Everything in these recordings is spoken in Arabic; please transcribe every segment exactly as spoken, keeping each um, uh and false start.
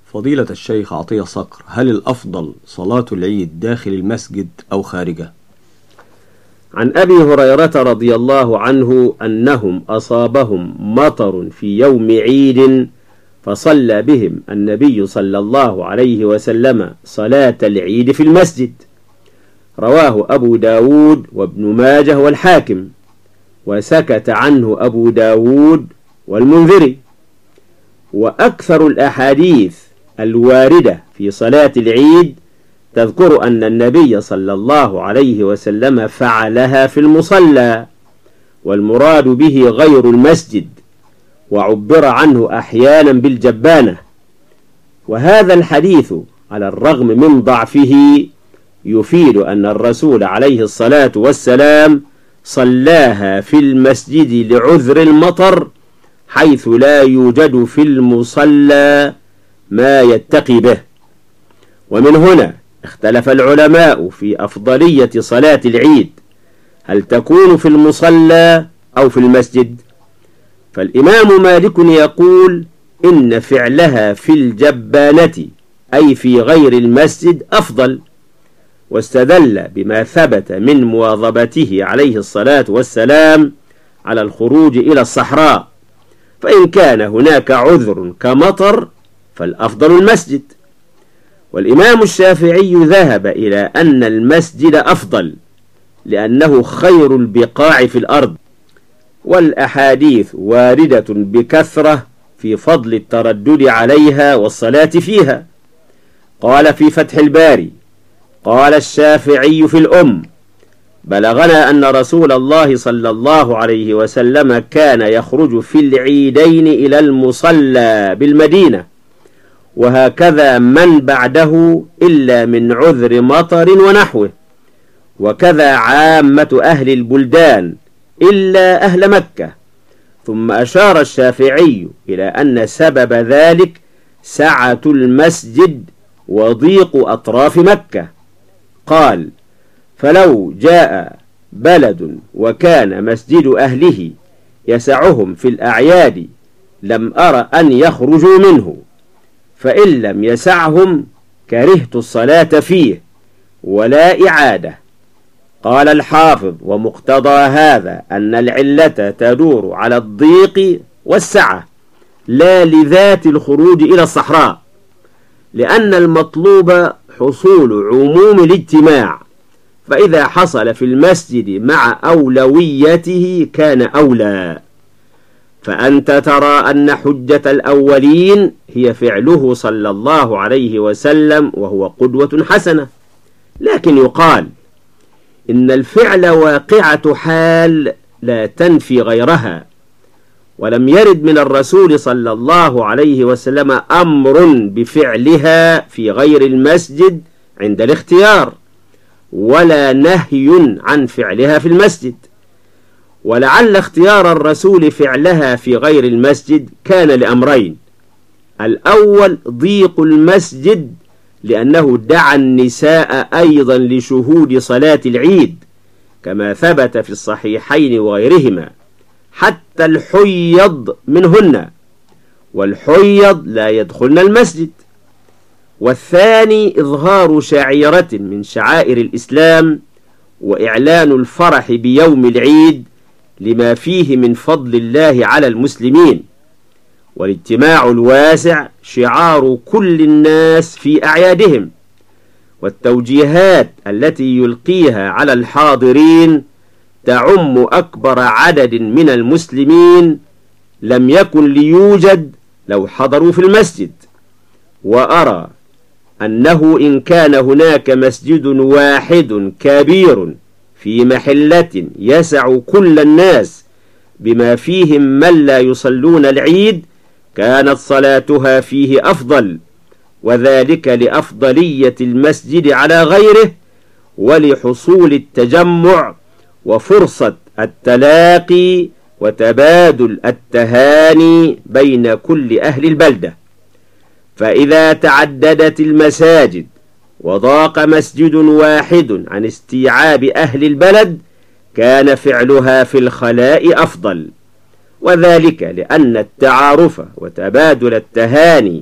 فضيلة الشيخ عطية صقر، هل الأفضل صلاة العيد داخل المسجد أو خارجه؟ عن أبي هريرة رضي الله عنه أنهم أصابهم مطر في يوم عيد فصلى بهم النبي صلى الله عليه وسلم صلاة العيد في المسجد. رواه أبو داود وابن ماجه والحاكم، وسكت عنه أبو داود والمنذري. وأكثر الأحاديث الواردة في صلاة العيد تذكر أن النبي صلى الله عليه وسلم فعلها في المصلى، والمراد به غير المسجد، وعبر عنه أحيانا بالجبانة. وهذا الحديث على الرغم من ضعفه يفيد أن الرسول عليه الصلاة والسلام صلاها في المسجد لعذر المطر، حيث لا يوجد في المصلى ما يتقي به. ومن هنا اختلف العلماء في أفضلية صلاة العيد، هل تكون في المصلى أو في المسجد؟ فالإمام مالك يقول إن فعلها في الجبانة أي في غير المسجد أفضل، واستدل بما ثبت من مواظبته عليه الصلاة والسلام على الخروج إلى الصحراء، فإن كان هناك عذر كمطر فالأفضل المسجد. والإمام الشافعي ذهب إلى أن المسجد أفضل لأنه خير البقاع في الأرض، والأحاديث واردة بكثرة في فضل التردد عليها والصلاة فيها. قال في فتح الباري: قال الشافعي في الأم: بلغنا أن رسول الله صلى الله عليه وسلم كان يخرج في العيدين إلى المصلى بالمدينة، وهكذا من بعده إلا من عذر مطر ونحوه، وكذا عامة أهل البلدان إلا أهل مكة. ثم أشار الشافعي إلى أن سبب ذلك سعة المسجد وضيق أطراف مكة. قال: فلو جاء بلد وكان مسجد أهله يسعهم في الأعياد لم أر أن يخرجوا منه، فإن لم يسعهم كرهت الصلاة فيه ولا إعادة. قال الحافظ: ومقتضى هذا أن العلة تدور على الضيق والسعة لا لذات الخروج إلى الصحراء، لأن المطلوب حصول عموم الاجتماع، فإذا حصل في المسجد مع أولويته كان أولى. فأنت ترى أن حجة الأولين هي فعله صلى الله عليه وسلم، وهو قدوة حسنة. لكن يقال إن الفعل واقعة حال لا تنفي غيرها، ولم يرد من الرسول صلى الله عليه وسلم أمر بفعلها في غير المسجد عند الاختيار، ولا نهي عن فعلها في المسجد. ولعل اختيار الرسول فعلها في غير المسجد كان لأمرين: الأول ضيق المسجد، لأنه دعا النساء أيضا لشهود صلاة العيد كما ثبت في الصحيحين وغيرهما، حتى الحيض منهن، والحيض لا يدخلن المسجد. والثاني إظهار شعيرة من شعائر الإسلام وإعلان الفرح بيوم العيد لما فيه من فضل الله على المسلمين. والاجتماع الواسع شعار كل الناس في أعيادهم، والتوجيهات التي يلقيها على الحاضرين تعم أكبر عدد من المسلمين لم يكن ليوجد لو حضروا في المسجد. وأرى أنه إن كان هناك مسجد واحد كبير في محلة يسع كل الناس بما فيهم من لا يصلون العيد كانت صلاتها فيه أفضل، وذلك لأفضلية المسجد على غيره، ولحصول التجمع وفرصة التلاقي وتبادل التهاني بين كل أهل البلدة. فإذا تعددت المساجد وضاق مسجد واحد عن استيعاب أهل البلد كان فعلها في الخلاء أفضل، وذلك لأن التعارف وتبادل التهاني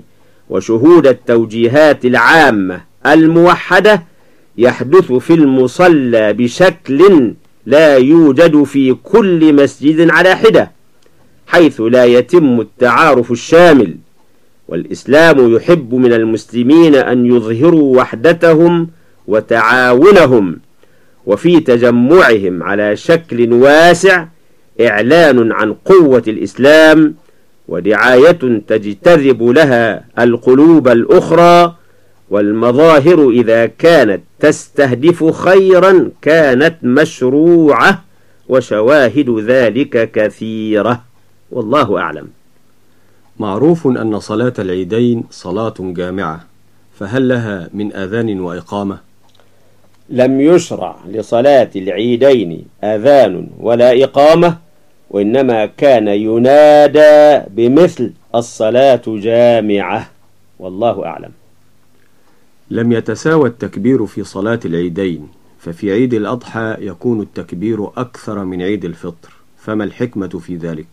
وشهود التوجيهات العامة الموحدة يحدث في المصلى بشكل لا يوجد في كل مسجد على حدة، حيث لا يتم التعارف الشامل. والإسلام يحب من المسلمين أن يظهروا وحدتهم وتعاونهم، وفي تجمعهم على شكل واسع إعلان عن قوة الإسلام ودعاية تجتذب لها القلوب الأخرى، والمظاهر إذا كانت تستهدف خيرا كانت مشروعة، وشواهد ذلك كثيرة، والله أعلم. معروف أن صلاة العيدين صلاة جامعة، فهل لها من أذان وإقامة؟ لم يشرع لصلاة العيدين أذان ولا إقامة، وإنما كان ينادى بمثل الصلاة جامعة، والله أعلم. لم يتساوى التكبير في صلاة العيدين، ففي عيد الأضحى يكون التكبير أكثر من عيد الفطر، فما الحكمة في ذلك؟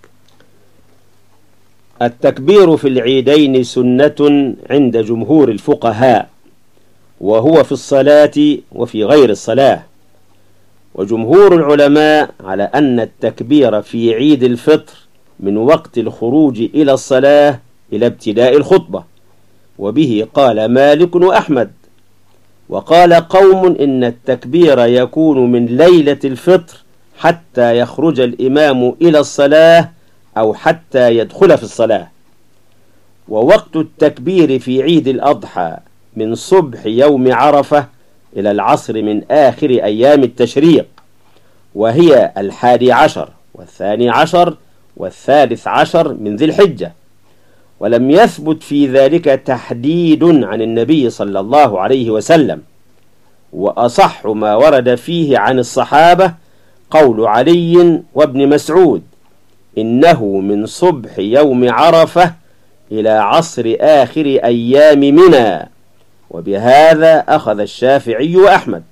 التكبير في العيدين سنة عند جمهور الفقهاء، وهو في الصلاة وفي غير الصلاة. وجمهور العلماء على أن التكبير في عيد الفطر من وقت الخروج إلى الصلاة إلى ابتداء الخطبة، وبه قال مالك وأحمد. وقال قوم إن التكبير يكون من ليلة الفطر حتى يخرج الإمام إلى الصلاة أو حتى يدخل في الصلاة. ووقت التكبير في عيد الأضحى من صبح يوم عرفة إلى العصر من آخر أيام التشريق، وهي الحادي عشر والثاني عشر والثالث عشر من ذي الحجة. ولم يثبت في ذلك تحديد عن النبي صلى الله عليه وسلم، وأصح ما ورد فيه عن الصحابة قول علي وابن مسعود: إنه من صبح يوم عرفة إلى عصر آخر أيام منى. وبهذا أخذ الشافعي وأحمد.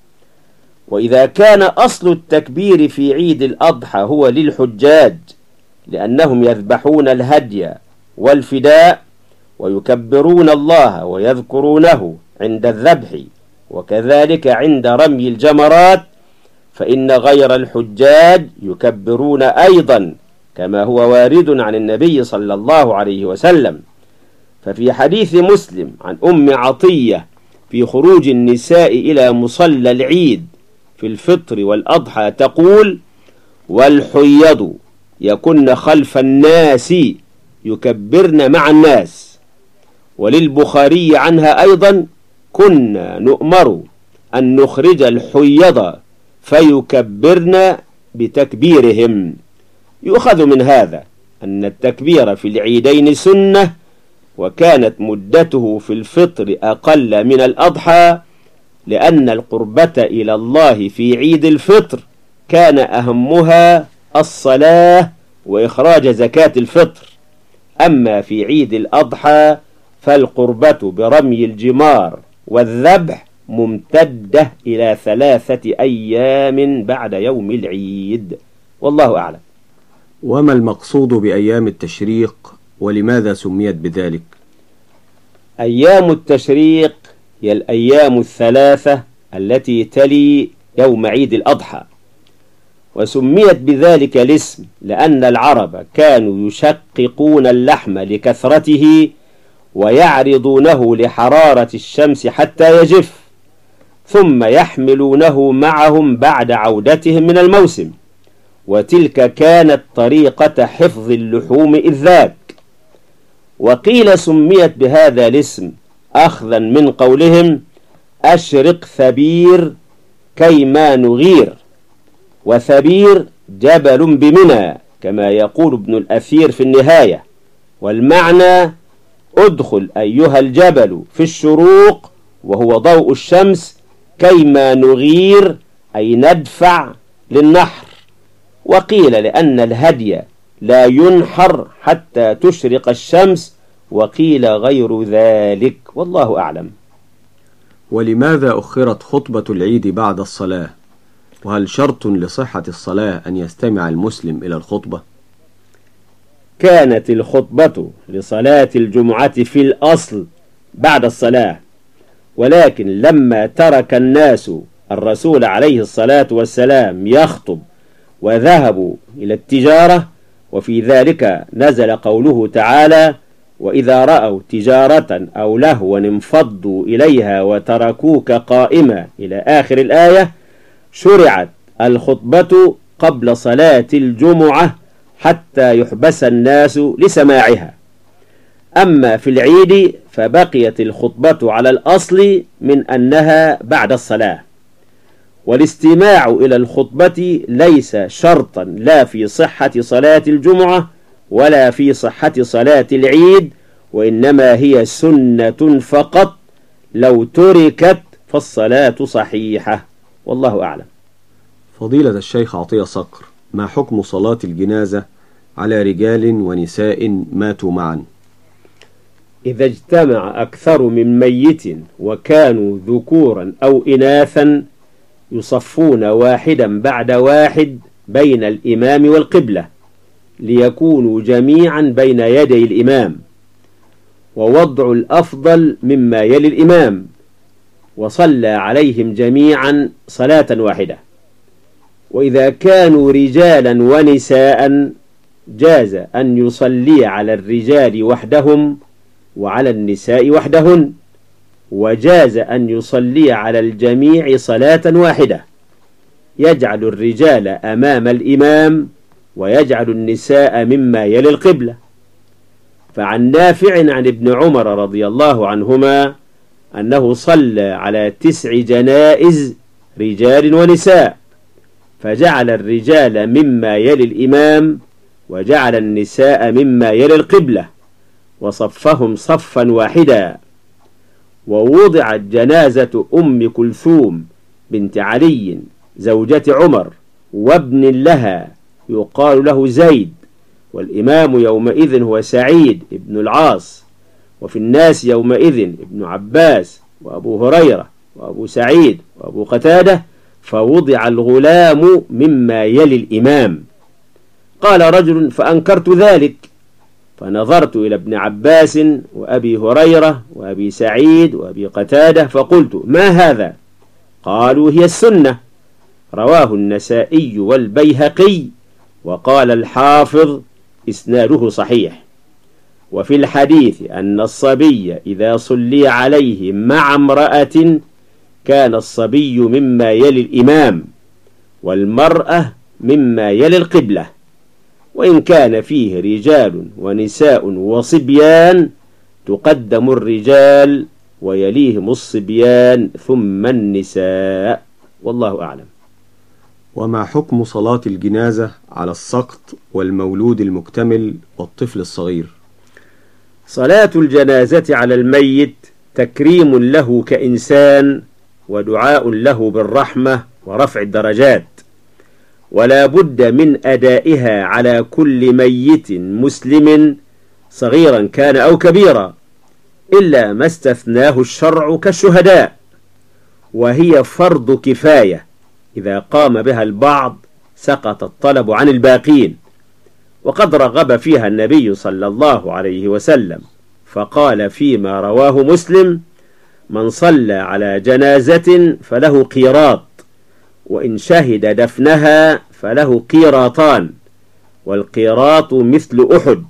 وإذا كان أصل التكبير في عيد الأضحى هو للحجاج لأنهم يذبحون الهدي والفداء ويكبرون الله ويذكرونه عند الذبح وكذلك عند رمي الجمرات، فإن غير الحجاج يكبرون أيضا كما هو وارد عن النبي صلى الله عليه وسلم. ففي حديث مسلم عن أم عطية في خروج النساء إلى مصلى العيد في الفطر والأضحى تقول: والحيض يكن خلف الناس يكبرن مع الناس. وللبخاري عنها أيضا: كنا نؤمر أن نخرج الحيض فيكبرن بتكبيرهم. يؤخذ من هذا أن التكبير في العيدين سنة، وكانت مدته في الفطر أقل من الأضحى، لأن القربة إلى الله في عيد الفطر كان أهمها الصلاة وإخراج زكاة الفطر. أما في عيد الأضحى فالقربة برمي الجمار والذبح ممتدة إلى ثلاثة أيام بعد يوم العيد، والله أعلم. وما المقصود بأيام التشريق، ولماذا سميت بذلك؟ أيام التشريق هي الأيام الثلاثة التي تلي يوم عيد الأضحى، وسميت بذلك الاسم لأن العرب كانوا يشققون اللحم لكثرته ويعرضونه لحرارة الشمس حتى يجف، ثم يحملونه معهم بعد عودتهم من الموسم، وتلك كانت طريقة حفظ اللحوم إذ ذاك. وقيل سميت بهذا الاسم أخذا من قولهم: أشرق ثبير كيما نغير، وثبير جبل بمنى كما يقول ابن الأثير في النهاية، والمعنى: ادخل أيها الجبل في الشروق وهو ضوء الشمس كيما نغير أي ندفع للنحر. وقيل لأن الهدي لا ينحر حتى تشرق الشمس، وقيل غير ذلك، والله أعلم. ولماذا أخرت خطبة العيد بعد الصلاة؟ وهل شرط لصحة الصلاة أن يستمع المسلم إلى الخطبة؟ كانت الخطبة لصلاة الجمعة في الأصل بعد الصلاة، ولكن لما ترك الناس الرسول عليه الصلاة والسلام يخطب وذهبوا إلى التجارة، وفي ذلك نزل قوله تعالى: وإذا رأوا تجارة أو لهوا انفضوا إليها وتركوك قائما إلى آخر الآية، شرعت الخطبة قبل صلاة الجمعة حتى يحبس الناس لسماعها. أما في العيد فبقيت الخطبة على الأصل من أنها بعد الصلاة، والاستماع إلى الخطبة ليس شرطا لا في صحة صلاة الجمعة ولا في صحة صلاة العيد، وإنما هي سنة فقط، لو تركت فالصلاة صحيحة، والله أعلم. فضيلة الشيخ عطية صقر، ما حكم صلاة الجنازة على رجال ونساء ماتوا معا؟ إذا اجتمع أكثر من ميت وكانوا ذكورا أو إناثا يصفون واحدا بعد واحد بين الإمام والقبلة ليكونوا جميعا بين يدي الإمام، ووضع الأفضل مما يلي الإمام، وصلى عليهم جميعا صلاة واحدة. وإذا كانوا رجالا ونساء جاز أن يصلي على الرجال وحدهم وعلى النساء وحدهن، وجاز أن يصلي على الجميع صلاة واحدة، يجعل الرجال أمام الإمام ويجعل النساء مما يلي القبلة. فعن نافع عن ابن عمر رضي الله عنهما أنه صلى على تسع جنائز رجال ونساء، فجعل الرجال مما يلي الإمام وجعل النساء مما يلي القبلة، وصفهم صفا واحدا. ووضعت جنازة أم كلثوم بنت علي زوجة عمر وابن لها يقال له زيد، والإمام يومئذ هو سعيد ابن العاص، وفي الناس يومئذ ابن عباس وأبو هريرة وأبو سعيد وأبو قتادة، فوضع الغلام مما يلي الإمام. قال رجل: فأنكرت ذلك، فنظرت إلى ابن عباس وأبي هريرة وأبي سعيد وأبي قتادة فقلت: ما هذا؟ قالوا: هي السنة. رواه النسائي والبيهقي، وقال الحافظ: إسناده صحيح. وفي الحديث أن الصبي إذا صلي عليه مع امرأة كان الصبي مما يلي الإمام، والمرأة مما يلي القبلة، وإن كان فيه رجال ونساء وصبيان تقدم الرجال ويليهم الصبيان ثم النساء، والله أعلم. وما حكم صلاة الجنازة على السقط والمولود المكتمل والطفل الصغير؟ صلاة الجنازة على الميت تكريم له كإنسان ودعاء له بالرحمة ورفع الدرجات، ولا بد من أدائها على كل ميت مسلم صغيرا كان أو كبيرا، إلا ما استثناه الشرع كالشهداء، وهي فرض كفاية، إذا قام بها البعض سقط الطلب عن الباقين. وقد رغب فيها النبي صلى الله عليه وسلم، فقال فيما رواه مسلم: من صلى على جنازة فله قيراط، وإن شهد دفنها فله قيراطان، والقيراط مثل أحد.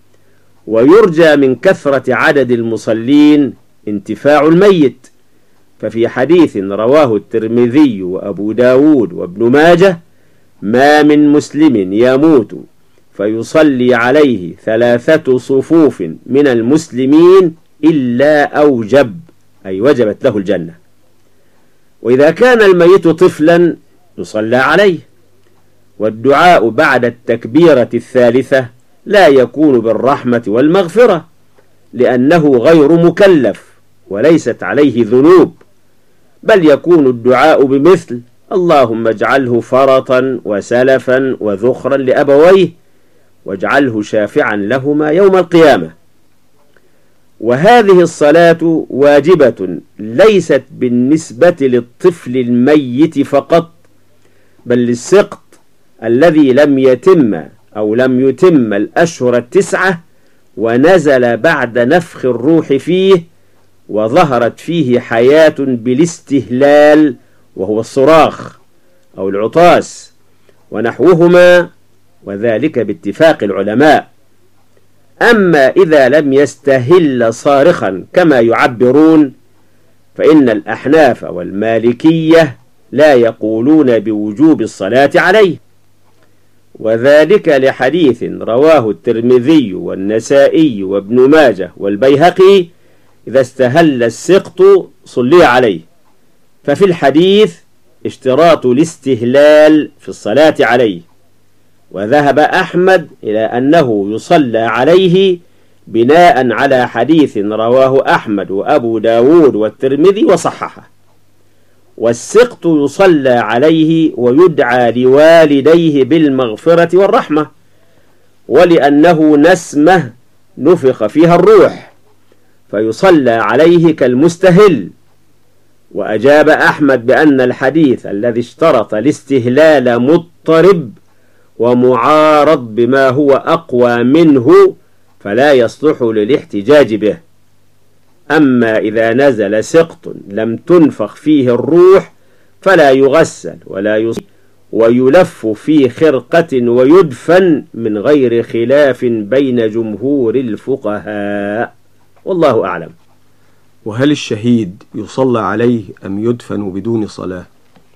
ويرجى من كثرة عدد المصلين انتفاع الميت، ففي حديث رواه الترمذي وأبو داود وابن ماجه: ما من مسلم يموت فيصلي عليه ثلاثة صفوف من المسلمين إلا أوجب، أي وجبت له الجنة. وإذا كان الميت طفلا يصلى عليه. والدعاء بعد التكبيرة الثالثة لا يكون بالرحمة والمغفرة، لأنه غير مكلف وليست عليه ذنوب، بل يكون الدعاء بمثل: اللهم اجعله فرطا وسلفا وذخرا لأبويه، واجعله شافعا لهما يوم القيامة. وهذه الصلاة واجبة ليست بالنسبة للطفل الميت فقط، بل للسقط الذي لم يتم أو لم يتم الأشهر التسعة ونزل بعد نفخ الروح فيه وظهرت فيه حياة بالاستهلال وهو الصراخ أو العطاس ونحوهما، وذلك باتفاق العلماء. أما إذا لم يستهل صارخا كما يعبرون فإن الأحناف والمالكية لا يقولون بوجوب الصلاة عليه، وذلك لحديث رواه الترمذي والنسائي وابن ماجه والبيهقي: إذا استهل السقط صلي عليه. ففي الحديث اشتراط الاستهلال في الصلاة عليه، وذهب أحمد إلى أنه يصلى عليه بناء على حديث رواه أحمد وأبو داود والترمذي وصححه. والسقط يصلى عليه ويدعى لوالديه بالمغفرة والرحمة، ولأنه نسمة نفخ فيها الروح فيصلى عليه كالمستهل. وأجاب أحمد بأن الحديث الذي اشترط الاستهلال مضطرب ومعارض بما هو أقوى منه فلا يصلح للاحتجاج به. أما إذا نزل سقط لم تنفخ فيه الروح فلا يغسل ولا يصلي ويلف في خرقة ويدفن من غير خلاف بين جمهور الفقهاء، والله أعلم. وهل الشهيد يصلى عليه أم يدفن بدون صلاة؟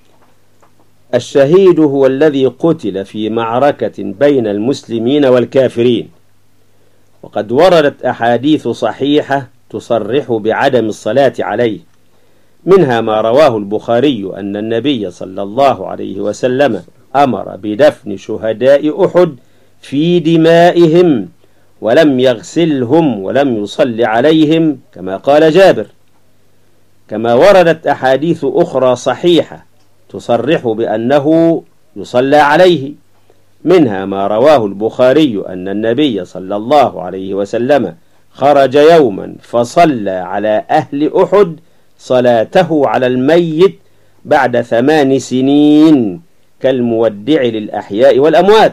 الشهيد هو الذي قتل في معركة بين المسلمين والكافرين، وقد وردت أحاديث صحيحة تصرح بعدم الصلاة عليه، منها ما رواه البخاري أن النبي صلى الله عليه وسلم أمر بدفن شهداء أحد في دمائهم ولم يغسلهم ولم يصل عليهم كما قال جابر. كما وردت أحاديث أخرى صحيحة تصرح بأنه يصلى عليه، منها ما رواه البخاري أن النبي صلى الله عليه وسلم خرج يوما فصلى على أهل أحد صلاته على الميت بعد ثمان سنين كالمودع للأحياء والأموات.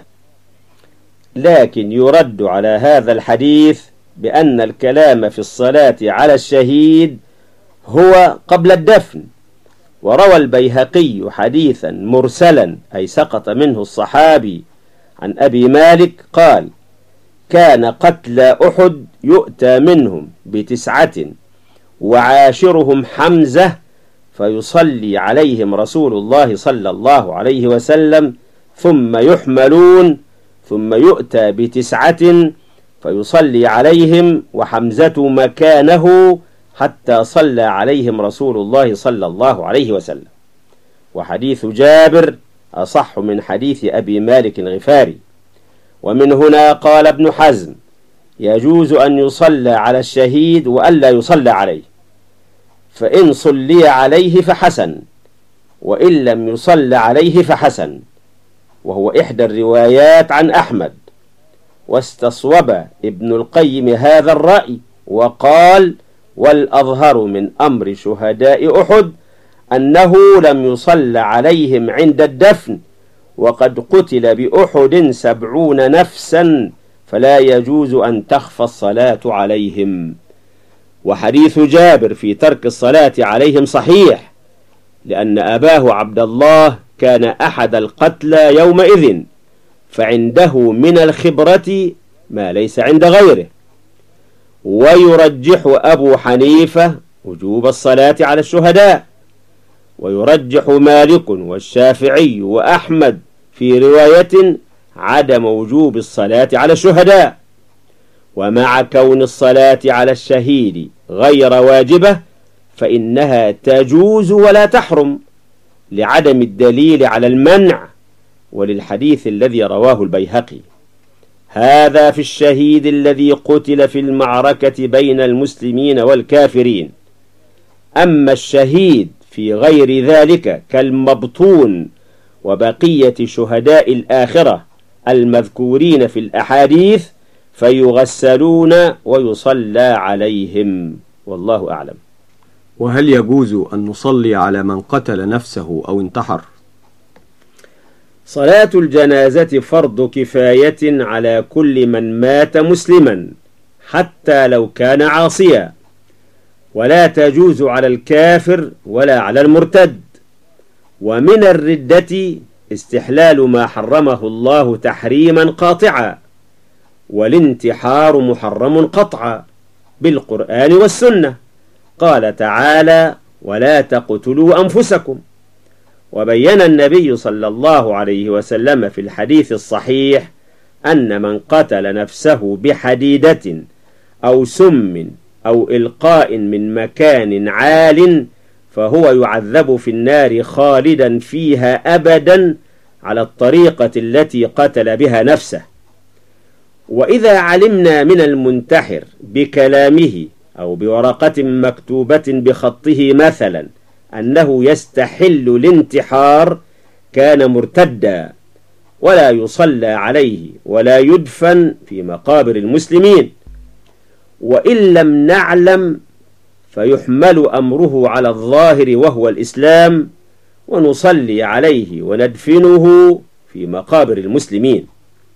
لكن يرد على هذا الحديث بأن الكلام في الصلاة على الشهيد هو قبل الدفن. وروى البيهقي حديثا مرسلا أي سقط منه الصحابي عن أبي مالك قال: كان قتلى أحد يؤتى منهم بتسعة وعاشرهم حمزة فيصلي عليهم رسول الله صلى الله عليه وسلم ثم يحملون ثم يؤتى بتسعة فيصلي عليهم وحمزة مكانه حتى صلى عليهم رسول الله صلى الله عليه وسلم. وحديث جابر أصح من حديث أبي مالك الغفاري. ومن هنا قال ابن حزم: يجوز أن يصلى على الشهيد وألا يصلى عليه، فإن صلي عليه فحسن، وإن لم يصلى عليه فحسن، وهو إحدى الروايات عن أحمد. واستصوب ابن القيم هذا الرأي وقال: والأظهر من أمر شهداء أحد أنه لم يصلى عليهم عند الدفن، وقد قتل بأحد سبعون نفسا فلا يجوز أن تخفى الصلاة عليهم. وحديث جابر في ترك الصلاة عليهم صحيح، لأن أباه عبد الله كان أحد القتلى يومئذ، فعنده من الخبرة ما ليس عند غيره. ويرجح أبو حنيفة وجوب الصلاة على الشهداء، ويرجح مالك والشافعي وأحمد في رواية عدم وجوب الصلاة على الشهداء. ومع كون الصلاة على الشهيد غير واجبة فإنها تجوز ولا تحرم لعدم الدليل على المنع، وللحديث الذي رواه البيهقي. هذا في الشهيد الذي قتل في المعركة بين المسلمين والكافرين. أما الشهيد في غير ذلك كالمبطون وبقية شهداء الآخرة المذكورين في الأحاديث فيغسلون ويصلى عليهم، والله أعلم. وهل يجوز أن نصلي على من قتل نفسه أو انتحر؟ صلاة الجنازة فرض كفاية على كل من مات مسلما حتى لو كان عاصيا، ولا تجوز على الكافر ولا على المرتد. ومن الردة استحلال ما حرمه الله تحريما قاطعا، والانتحار محرم قطعا بالقرآن والسنة. قال تعالى: ولا تقتلوا أنفسكم. وبين النبي صلى الله عليه وسلم في الحديث الصحيح أن من قتل نفسه بحديدة أو سم أو إلقاء من مكان عال فهو يعذب في النار خالدا فيها أبدا على الطريقة التي قتل بها نفسه. وإذا علمنا من المنتحر بكلامه أو بورقة مكتوبة بخطه مثلا أنه يستحل الانتحار كان مرتدا، ولا يصلى عليه ولا يدفن في مقابر المسلمين. وإن لم نعلم فيحمل أمره على الظاهر وهو الإسلام، ونصلي عليه وندفنه في مقابر المسلمين.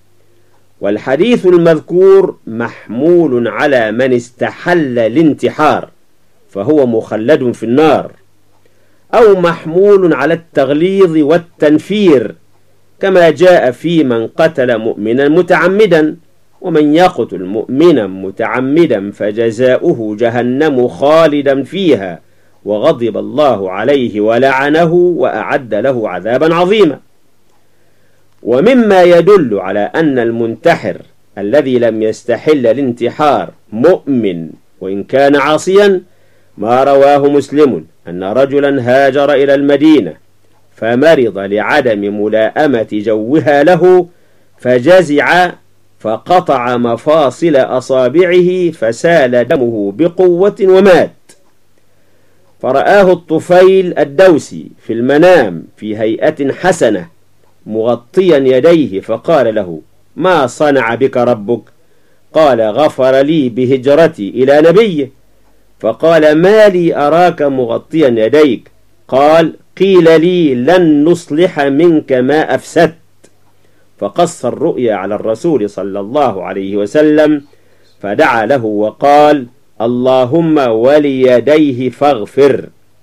والحديث المذكور محمول على من استحل الانتحار فهو مخلد في النار، أو محمول على التغليظ والتنفير كما جاء في من قتل مؤمنا متعمدا. ومن يقتل مؤمنا متعمدا فجزاؤه جهنم خالدا فيها وغضب الله عليه ولعنه وأعد له عذابا عظيما. ومما يدل على أن المنتحر الذي لم يستحل الانتحار مؤمن وإن كان عاصيا ما رواه مسلم أن رجلا هاجر إلى المدينة فمرض لعدم ملائمة جوها له فجزع فقطع مفاصل أصابعه فسال دمه بقوة ومات. فرآه الطفيل الدوسي في المنام في هيئة حسنة مغطيا يديه فقال له: ما صنع بك ربك؟ قال: غفر لي بهجرتي إلى نبيه. فقال: ما لي أراك مغطيا يديك؟ قال: قيل لي لن نصلح منك ما أفسدت. فقص الرؤيا على الرسول صلى الله عليه وسلم فدعا له وقال: اللهم وليديه فاغفر.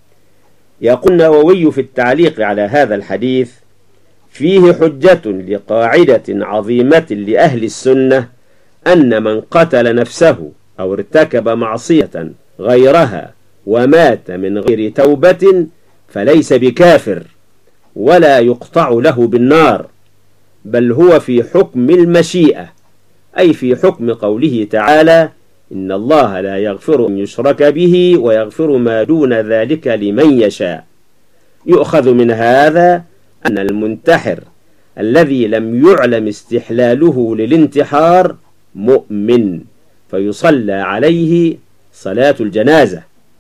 يقول النووي في التعليق على هذا الحديث: فيه حجة لقاعدة عظيمة لأهل السنة أن من قتل نفسه أو ارتكب معصية غيرها ومات من غير توبة فليس بكافر ولا يقطع له بالنار، بل هو في حكم المشيئة، أي في حكم قوله تعالى: إن الله لا يغفر أن يشرك به ويغفر ما دون ذلك لمن يشاء. يؤخذ من هذا أن المنتحر الذي لم يعلم استحلاله للانتحار مؤمن فيصلى عليه صلاة الجنازة،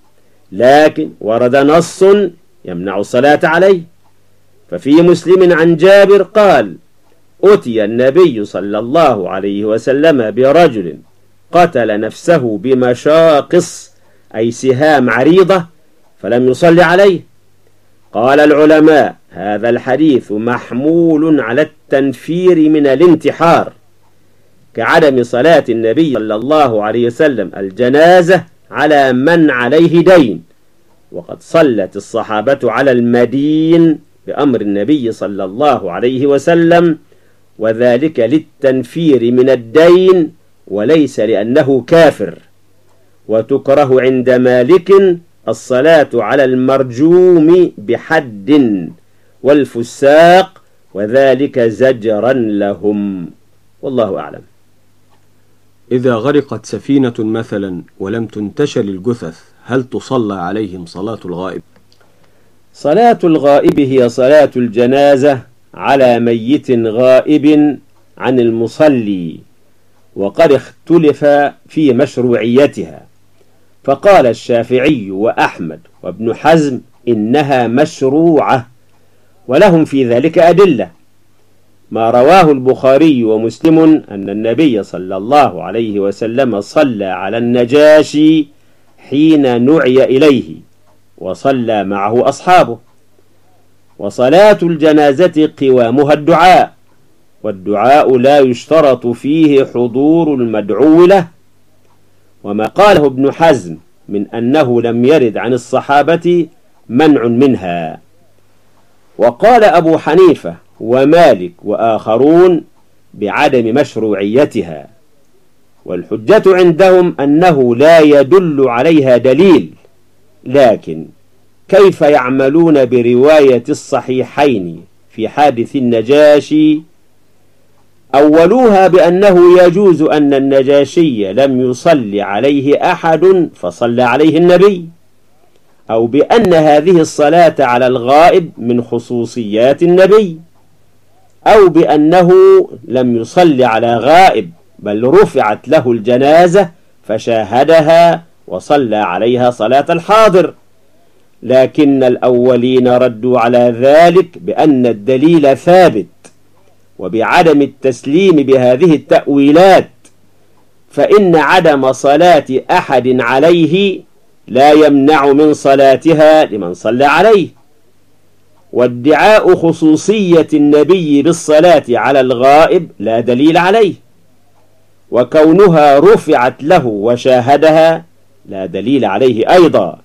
لكن ورد نص يمنع الصلاة عليه. ففي مسلم عن جابر قال: أتي النبي صلى الله عليه وسلم برجل قتل نفسه بمشاقص أي سهام عريضة فلم يصلي عليه. قال العلماء: هذا الحديث محمول على التنفير من الانتحار، كعدم صلاة النبي صلى الله عليه وسلم الجنازة على من عليه دين، وقد صلت الصحابة على المدين بأمر النبي صلى الله عليه وسلم، وذلك للتنفير من الدين وليس لأنه كافر. وتكره عند مالك الصلاة على المرجوم بحد والفساق، وذلك زجرا لهم، والله أعلم. إذا غرقت سفينة مثلا ولم تنتشر الجثث هل تصلى عليهم صلاة الغائب؟ صلاة الغائب هي صلاة الجنازة على ميت غائب عن المصلي، وقد اختلف في مشروعيتها، فقال الشافعي وأحمد وابن حزم إنها مشروعة، ولهم في ذلك أدلة. ما رواه البخاري ومسلم أن النبي صلى الله عليه وسلم صلى على النجاشي حين نعي إليه وصلى معه أصحابه. وصلاة الجنازة قوامها الدعاء، والدعاء لا يشترط فيه حضور المدعو له، وما قاله ابن حزم من أنه لم يرد عن الصحابة منع منها. وقال أبو حنيفة ومالك وآخرون بعدم مشروعيتها، والحجة عندهم أنه لا يدل عليها دليل، لكن كيف يعملون برواية الصحيحين في حادث النجاشي؟ أولوها بأنه يجوز أن النجاشي لم يصلي عليه أحد فصلى عليه النبي، أو بأن هذه الصلاة على الغائب من خصوصيات النبي، أو بأنه لم يصلي على غائب بل رفعت له الجنازة فشاهدها وصلى عليها صلاة الحاضر. لكن الأولين ردوا على ذلك بأن الدليل ثابت، وبعدم التسليم بهذه التأويلات، فإن عدم صلاة أحد عليه لا يمنع من صلاتها لمن صلى عليه، وادعاء خصوصية النبي بالصلاة على الغائب لا دليل عليه، وكونها رفعت له وشاهدها لا دليل عليه أيضا.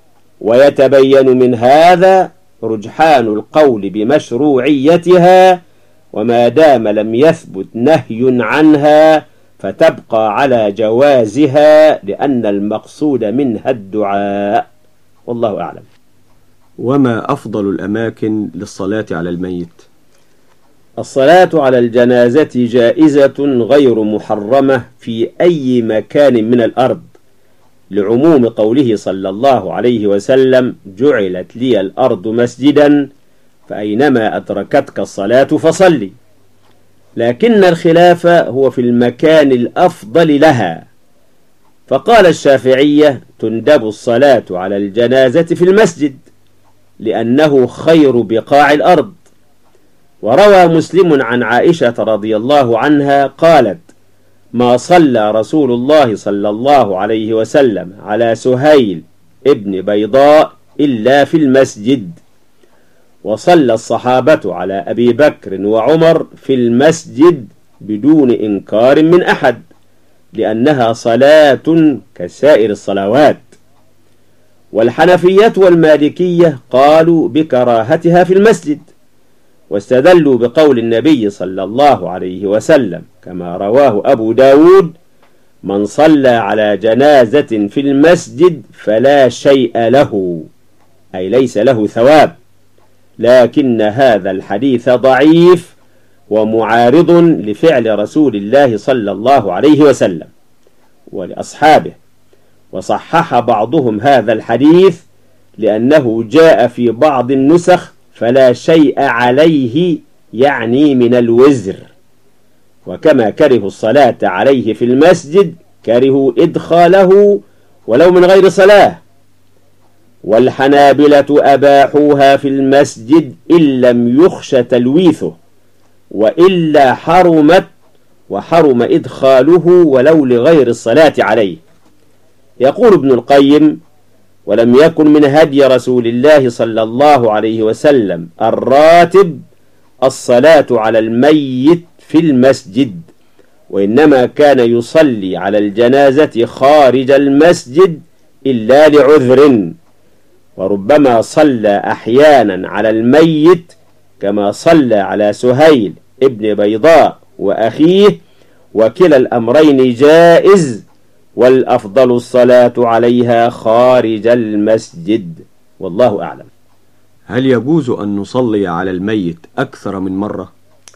ويتبين من هذا رجحان القول بمشروعيتها، وما دام لم يثبت نهي عنها فتبقى على جوازها، لأن المقصود منها الدعاء، والله أعلم. وما أفضل الأماكن للصلاة على الميت؟ الصلاة على الجنازة جائزة غير محرمة في أي مكان من الأرض، لعموم قوله صلى الله عليه وسلم: جعلت لي الأرض مسجدا فأينما أدركتك الصلاة فصلي. لكن الخلاف هو في المكان الأفضل لها، فقال الشافعية: تندب الصلاة على الجنازة في المسجد لأنه خير بقاع الأرض. وروى مسلم عن عائشة رضي الله عنها قالت: ما صلى رسول الله صلى الله عليه وسلم على سهيل ابن بيضاء إلا في المسجد، وصلى الصحابة على أبي بكر وعمر في المسجد بدون إنكار من أحد، لأنها صلاة كسائر الصلوات. والحنفية والمالكية قالوا بكراهتها في المسجد، واستدلوا بقول النبي صلى الله عليه وسلم كما رواه أبو داود: من صلى على جنازة في المسجد فلا شيء له، أي ليس له ثواب. لكن هذا الحديث ضعيف ومعارض لفعل رسول الله صلى الله عليه وسلم ولأصحابه، وصحح بعضهم هذا الحديث لأنه جاء في بعض النسخ فلا شيء عليه، يعني من الوزر. وكما كرهوا الصلاة عليه في المسجد كرهوا إدخاله ولو من غير صلاة. والحنابلة أباحوها في المسجد إن لم يخش تلويثه، وإلا حرمت، وحرم إدخاله ولو لغير الصلاة عليه. يقول ابن القيم: ولم يكن من هدي رسول الله صلى الله عليه وسلم الراتب الصلاة على الميت في المسجد، وإنما كان يصلي على الجنازة خارج المسجد إلا لعذر، وربما صلى أحيانا على الميت كما صلى على سهيل ابن بيضاء وأخيه، وكلا الأمرين جائز، والأفضل الصلاة عليها خارج المسجد، والله أعلم. هل يجوز أن نصلي على الميت أكثر من مرة؟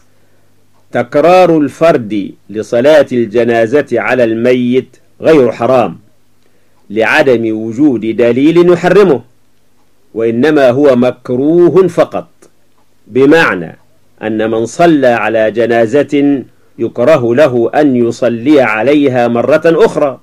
تكرار الفرد لصلاة الجنازة على الميت غير حرام، لعدم وجود دليل يحرمه، وإنما هو مكروه فقط، بمعنى أن من صلى على جنازة يكره له أن يصلي عليها مرة أخرى.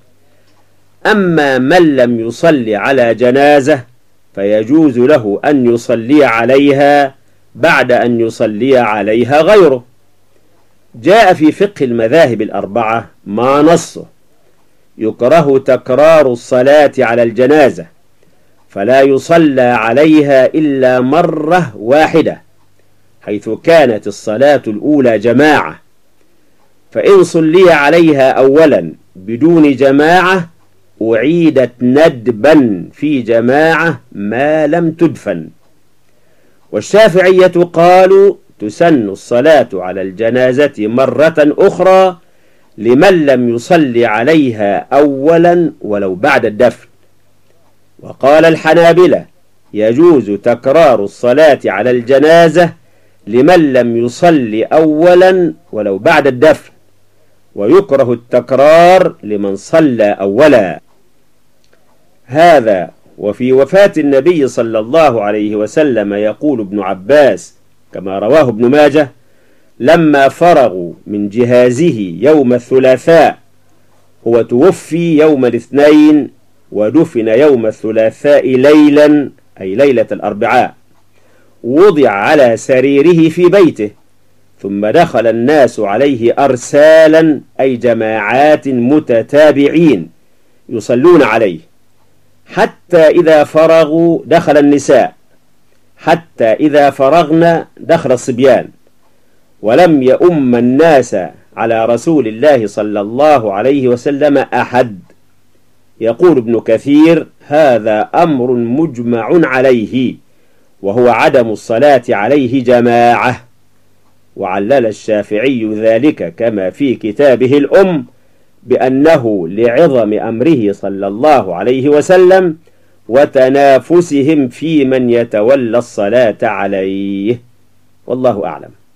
أما من لم يصلي على جنازة فيجوز له أن يصلي عليها بعد أن يصلي عليها غيره. جاء في فقه المذاهب الأربعة ما نصه: يكره تكرار الصلاة على الجنازة، فلا يصلى عليها إلا مرة واحدة، حيث كانت الصلاة الأولى جماعة، فإن صلي عليها أولا بدون جماعة أعيدت ندبا في جماعة ما لم تدفن. والشافعية قالوا تسن الصلاة على الجنازة مرة أخرى لمن لم يصلي عليها أولا ولو بعد الدفن. وقال الحنابلة يجوز تكرار الصلاة على الجنازة لمن لم يصلي أولا ولو بعد الدفن، ويكره التكرار لمن صلى أولا. هذا وفي وفاة النبي صلى الله عليه وسلم يقول ابن عباس كما رواه ابن ماجه: لما فرغوا من جهازه يوم الثلاثاء، هو توفي يوم الاثنين ودفن يوم الثلاثاء ليلا، أي ليلة الأربعاء، وضع على سريره في بيته، ثم دخل الناس عليه أرسالا، أي جماعات متتابعين يصلون عليه، حتى إذا فرغوا دخل النساء، حتى إذا فرغنا دخل الصبيان، ولم يؤم الناس على رسول الله صلى الله عليه وسلم أحد. يقول ابن كثير: هذا أمر مجمع عليه، وهو عدم الصلاة عليه جماعة. وعلل الشافعي ذلك كما في كتابه الأم بأنه لعظم أمره صلى الله عليه وسلم وتنافسهم في من يتولى الصلاة عليه، والله أعلم.